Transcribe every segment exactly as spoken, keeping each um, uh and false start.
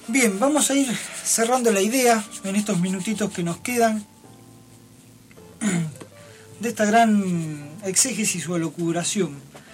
Bien, vamos a ir cerrando la idea en estos minutitos que nos quedan de esta gran exégesis o elucubración.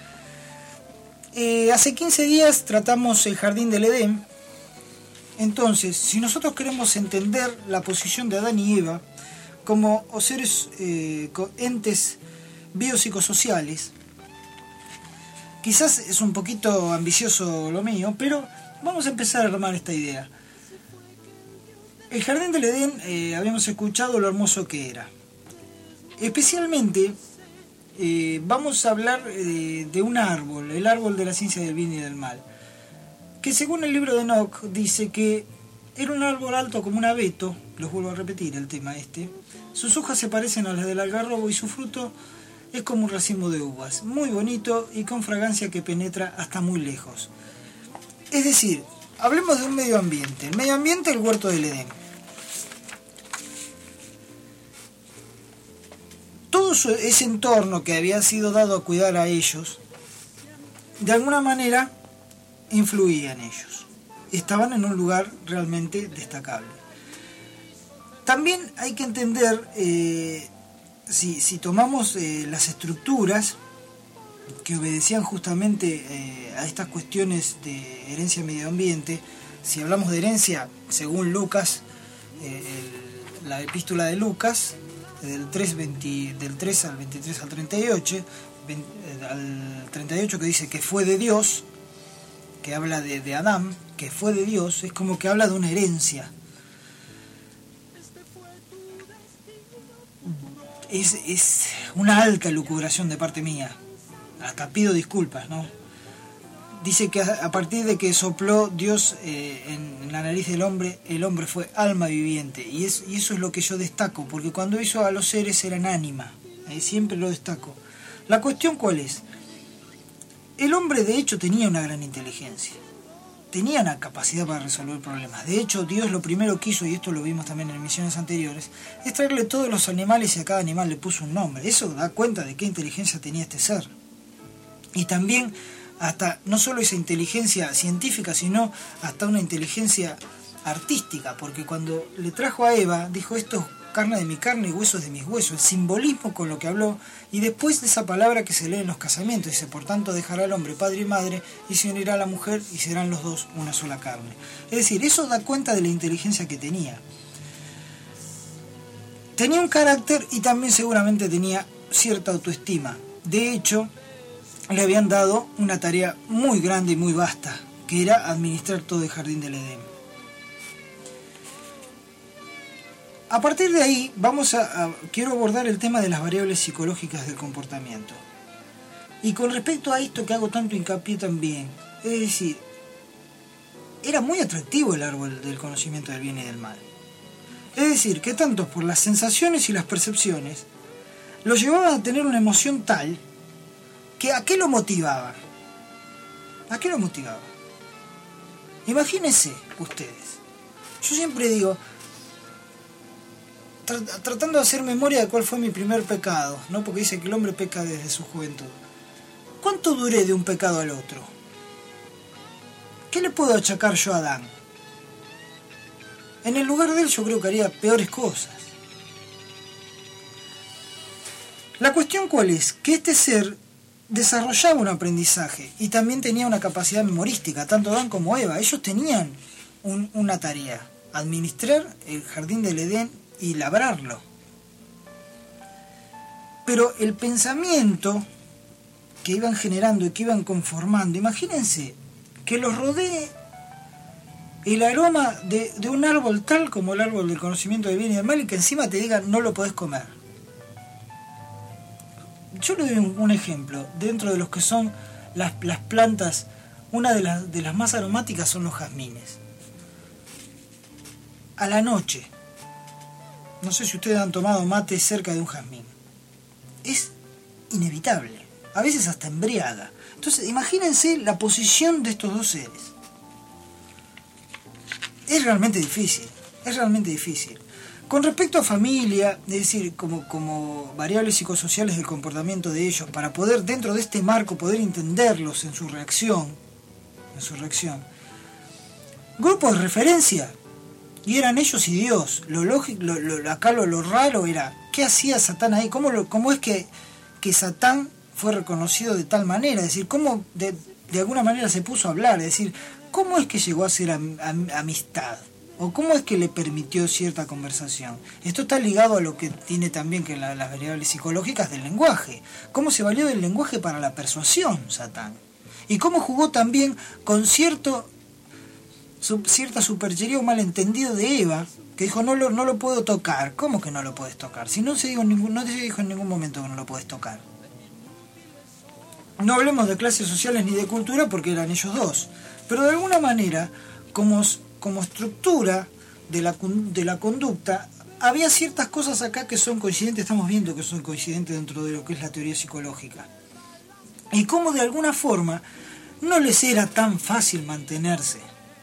Eh, hace quince días tratamos el jardín del Edén. Entonces, si nosotros queremos entender la posición de Adán y Eva como seres, eh, entes biopsicosociales, quizás es un poquito ambicioso lo mío, pero vamos a empezar a armar esta idea. El jardín del Edén, eh, habíamos escuchado lo hermoso que era. Especialmente, eh, vamos a hablar eh, de un árbol, el árbol de la ciencia del bien y del mal, que según el libro de Enoch dice que era un árbol alto como un abeto, los vuelvo a repetir el tema este, sus hojas se parecen a las del algarrobo y su fruto es como un racimo de uvas, muy bonito y con fragancia que penetra hasta muy lejos. Es decir, hablemos de un medio ambiente. El medio ambiente, el huerto del Edén. Todo ese entorno que había sido dado a cuidar a ellos, de alguna manera influía en ellos. Estaban en un lugar realmente destacable. También hay que entender, eh, si, si tomamos eh, las estructuras que obedecían justamente eh, a estas cuestiones de herencia y medio ambiente. Si hablamos de herencia, según Lucas, eh, el, la epístola de Lucas, del tres, veinte, del tres al veintitrés al treinta y ocho, veinte, al treinta y ocho, que dice que fue de Dios, que habla de, de Adán, que fue de Dios, es como que habla de una herencia. Es, es una alta elucubración de parte mía. Hasta pido disculpas, ¿no? Dice que a partir de que sopló Dios eh, en la nariz del hombre, el hombre fue alma viviente. Y, es, y eso es lo que yo destaco, porque cuando hizo a los seres eran ánima. Eh, siempre lo destaco. La cuestión, ¿cuál es? El hombre de hecho tenía una gran inteligencia. Tenía una capacidad para resolver problemas. De hecho, Dios lo primero que hizo, y esto lo vimos también en emisiones anteriores, es traerle todos los animales y a cada animal le puso un nombre. Eso da cuenta de qué inteligencia tenía este ser. Y también hasta no solo esa inteligencia científica, sino hasta una inteligencia artística, porque cuando le trajo a Eva, dijo: esto es carne de mi carne y huesos de mis huesos, el simbolismo con lo que habló, y después de esa palabra que se lee en los casamientos, dice: por tanto dejará al hombre padre y madre, y se unirá a la mujer, y serán los dos una sola carne. Es decir, eso da cuenta de la inteligencia que tenía. Tenía un carácter y también seguramente tenía cierta autoestima. De hecho, le habían dado una tarea muy grande y muy vasta, que era administrar todo el jardín del Edén. A partir de ahí, vamos a, a quiero abordar el tema de las variables psicológicas del comportamiento. Y con respecto a esto que hago tanto hincapié también, es decir, era muy atractivo el árbol del conocimiento del bien y del mal. Es decir, que tanto por las sensaciones y las percepciones, lo llevaban a tener una emoción tal que ¿a qué lo motivaba? ¿A qué lo motivaba? Imagínense ustedes. Yo siempre digo, tra- tratando de hacer memoria de cuál fue mi primer pecado, ¿no? Porque dice que el hombre peca desde su juventud. ¿Cuánto duré de un pecado al otro? ¿Qué le puedo achacar yo a Adán? En el lugar de él yo creo que haría peores cosas. La cuestión ¿cuál es? Que este ser desarrollaba un aprendizaje y también tenía una capacidad memorística, tanto Adán como Eva. Ellos tenían un, una tarea: administrar el jardín del Edén y labrarlo. Pero el pensamiento que iban generando y que iban conformando, imagínense que los rodee el aroma de, de un árbol tal como el árbol del conocimiento del bien y del mal, y que encima te digan no lo podés comer. Yo le doy un, un ejemplo. Dentro de los que son las, las plantas, una de las, de las más aromáticas son los jazmines. A la noche, no sé si ustedes han tomado mate cerca de un jazmín, es inevitable, a veces hasta embriaga. Entonces imagínense la posición de estos dos seres. Es realmente difícil, es realmente difícil. Con respecto a familia, es decir, como, como variables psicosociales del comportamiento de ellos, para poder dentro de este marco poder entenderlos en su reacción, en su reacción, grupos de referencia, y eran ellos y Dios. Lo lógico, lo, lo, acá lo, lo raro era, ¿qué hacía Satán ahí? ¿Cómo, lo, cómo es que, que Satán fue reconocido de tal manera? Es decir, ¿cómo de, de alguna manera se puso a hablar? Es decir, ¿cómo es que llegó a ser am, am, amistad? ¿O cómo es que le permitió cierta conversación? Esto está ligado a lo que tiene también que la, las variables psicológicas del lenguaje. ¿Cómo se valió del lenguaje para la persuasión, Satán? Y cómo jugó también con cierto, sub, cierta superchería o malentendido de Eva, que dijo, no lo, no lo puedo tocar. ¿Cómo que no lo puedes tocar? Si no se dijo en ningún, no se dijo en ningún momento que no lo puedes tocar. No hablemos de clases sociales ni de cultura porque eran ellos dos. Pero de alguna manera, como, como estructura de la, de la conducta, había ciertas cosas acá que son coincidentes, estamos viendo que son coincidentes dentro de lo que es la teoría psicológica. Y cómo de alguna forma no les era tan fácil mantenerse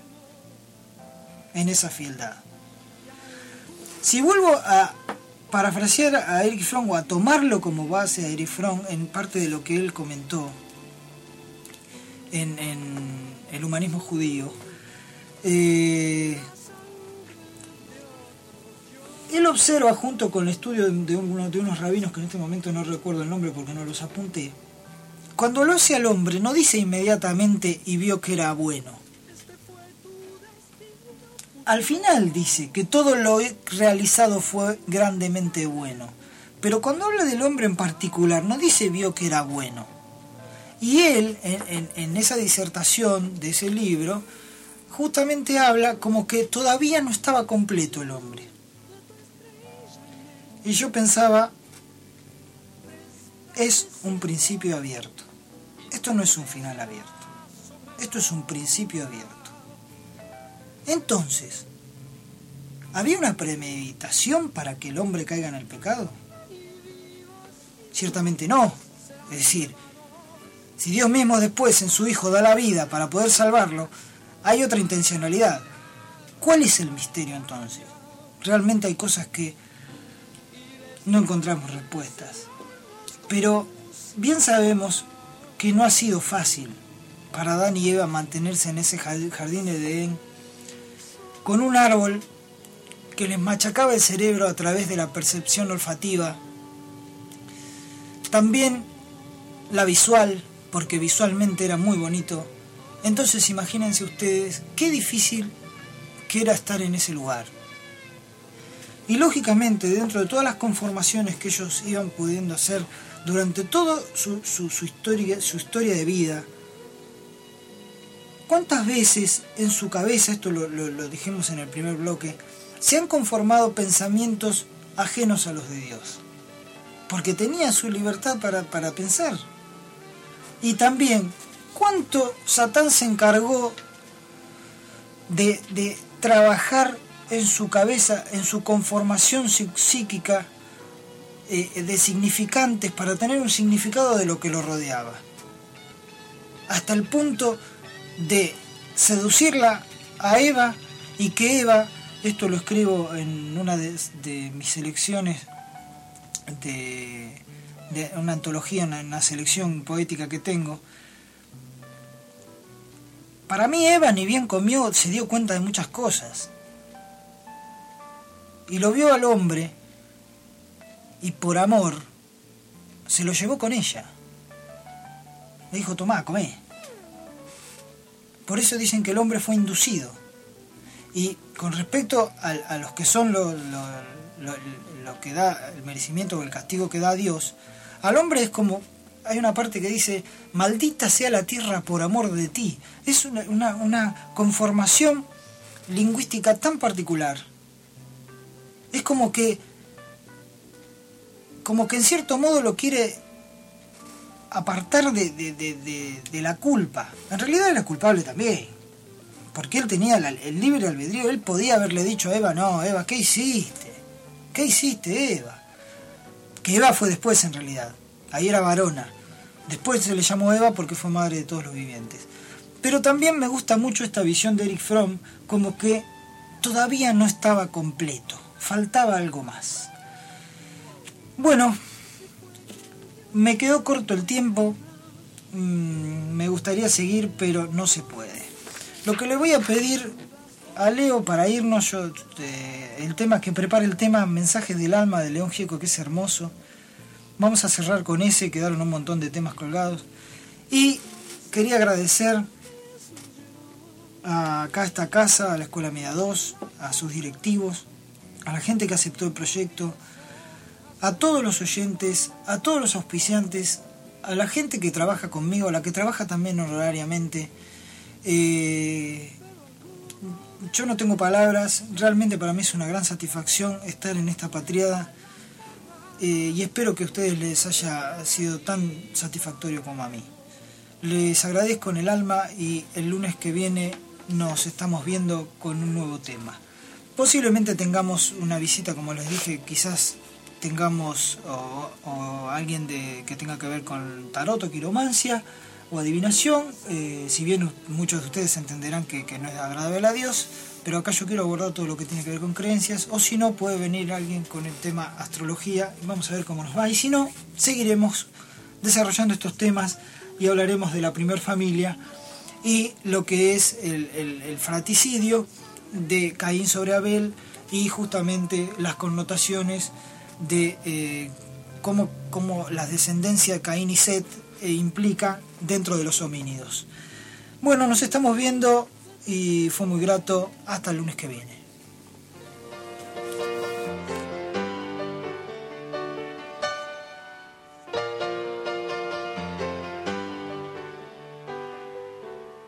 en esa fieldad. Si vuelvo a parafrasear a Erich Fromm o a tomarlo como base a Erich Fromm en parte de lo que él comentó en, en el humanismo judío, eh, él observa junto con el estudio de, uno, de unos rabinos que en este momento no recuerdo el nombre porque no los apunté, cuando lo hace al hombre no dice inmediatamente y vio que era bueno. Al final dice que todo lo realizado fue grandemente bueno. Pero cuando habla del hombre en particular, no dice vio que era bueno. Y él, en, en, en esa disertación de ese libro, justamente habla como que todavía no estaba completo el hombre. Y yo pensaba, es un principio abierto. Esto no es un final abierto. Esto es un principio abierto. Entonces, ¿había una premeditación para que el hombre caiga en el pecado? Ciertamente no. Es decir, si Dios mismo después en su Hijo da la vida para poder salvarlo, hay otra intencionalidad. ¿Cuál es el misterio entonces? Realmente hay cosas que no encontramos respuestas. Pero bien sabemos que no ha sido fácil para Adán y Eva mantenerse en ese jardín de Edén con un árbol que les machacaba el cerebro a través de la percepción olfativa, también la visual, porque visualmente era muy bonito. Entonces imagínense ustedes qué difícil que era estar en ese lugar. Y lógicamente, dentro de todas las conformaciones que ellos iban pudiendo hacer durante toda su, su, su, historia, su historia de vida, ¿cuántas veces en su cabeza, esto lo, lo, lo dijimos en el primer bloque, se han conformado pensamientos ajenos a los de Dios? Porque tenía su libertad para, para pensar. Y también, ¿cuánto Satán se encargó de, de trabajar en su cabeza, en su conformación psíquica eh, de significantes para tener un significado de lo que lo rodeaba? Hasta el punto de seducirla a Eva y que Eva, esto lo escribo en una de, de mis selecciones de, de una antología, una, una selección poética que tengo. Para mí Eva ni bien comió, se dio cuenta de muchas cosas y lo vio al hombre y por amor se lo llevó con ella. Le dijo, tomá, comé. Por eso dicen que el hombre fue inducido. Y con respecto a, a los que son lo, lo, lo, lo que da el merecimiento o el castigo que da Dios, al hombre es como, hay una parte que dice, maldita sea la tierra por amor de ti. Es una, una, una conformación lingüística tan particular. Es como que, como que en cierto modo lo quiere apartar de, de, de, de, de la culpa. En realidad era culpable también, porque él tenía la, el libre albedrío. Él podía haberle dicho a Eva, no, Eva, ¿qué hiciste? ¿Qué hiciste, Eva? Que Eva fue después en realidad, ahí era varona. Después se le llamó Eva porque fue madre de todos los vivientes. Pero también me gusta mucho esta visión de Erich Fromm, como que todavía no estaba completo, faltaba algo más. Bueno, me quedó corto el tiempo, mm, me gustaría seguir, pero no se puede. Lo que le voy a pedir a Leo para irnos. Yo, eh, el tema que prepare el tema Mensajes del Alma de León Gieco, que es hermoso. Vamos a cerrar con ese, quedaron un montón de temas colgados. Y quería agradecer a acá a esta casa, a la Escuela Media dos, a sus directivos, a la gente que aceptó el proyecto, a todos los oyentes, a todos los auspiciantes, a la gente que trabaja conmigo, a la que trabaja también honorariamente. Eh, yo no tengo palabras, realmente para mí es una gran satisfacción estar en esta patriada, eh, y espero que a ustedes les haya sido tan satisfactorio como a mí. Les agradezco en el alma y el lunes que viene nos estamos viendo con un nuevo tema. Posiblemente tengamos una visita, como les dije, quizás tengamos o, o alguien de, que tenga que ver con tarot o quiromancia o adivinación, eh, si bien muchos de ustedes entenderán que, que no es agradable a Dios, pero acá yo quiero abordar todo lo que tiene que ver con creencias, o si no, puede venir alguien con el tema astrología y vamos a ver cómo nos va, y si no, seguiremos desarrollando estos temas y hablaremos de la primer familia y lo que es el, el, el fratricidio de Caín sobre Abel y justamente las connotaciones de eh, cómo, cómo la descendencia de Caín y Set eh, implica dentro de los homínidos. Bueno, nos estamos viendo y fue muy grato. Hasta el lunes que viene.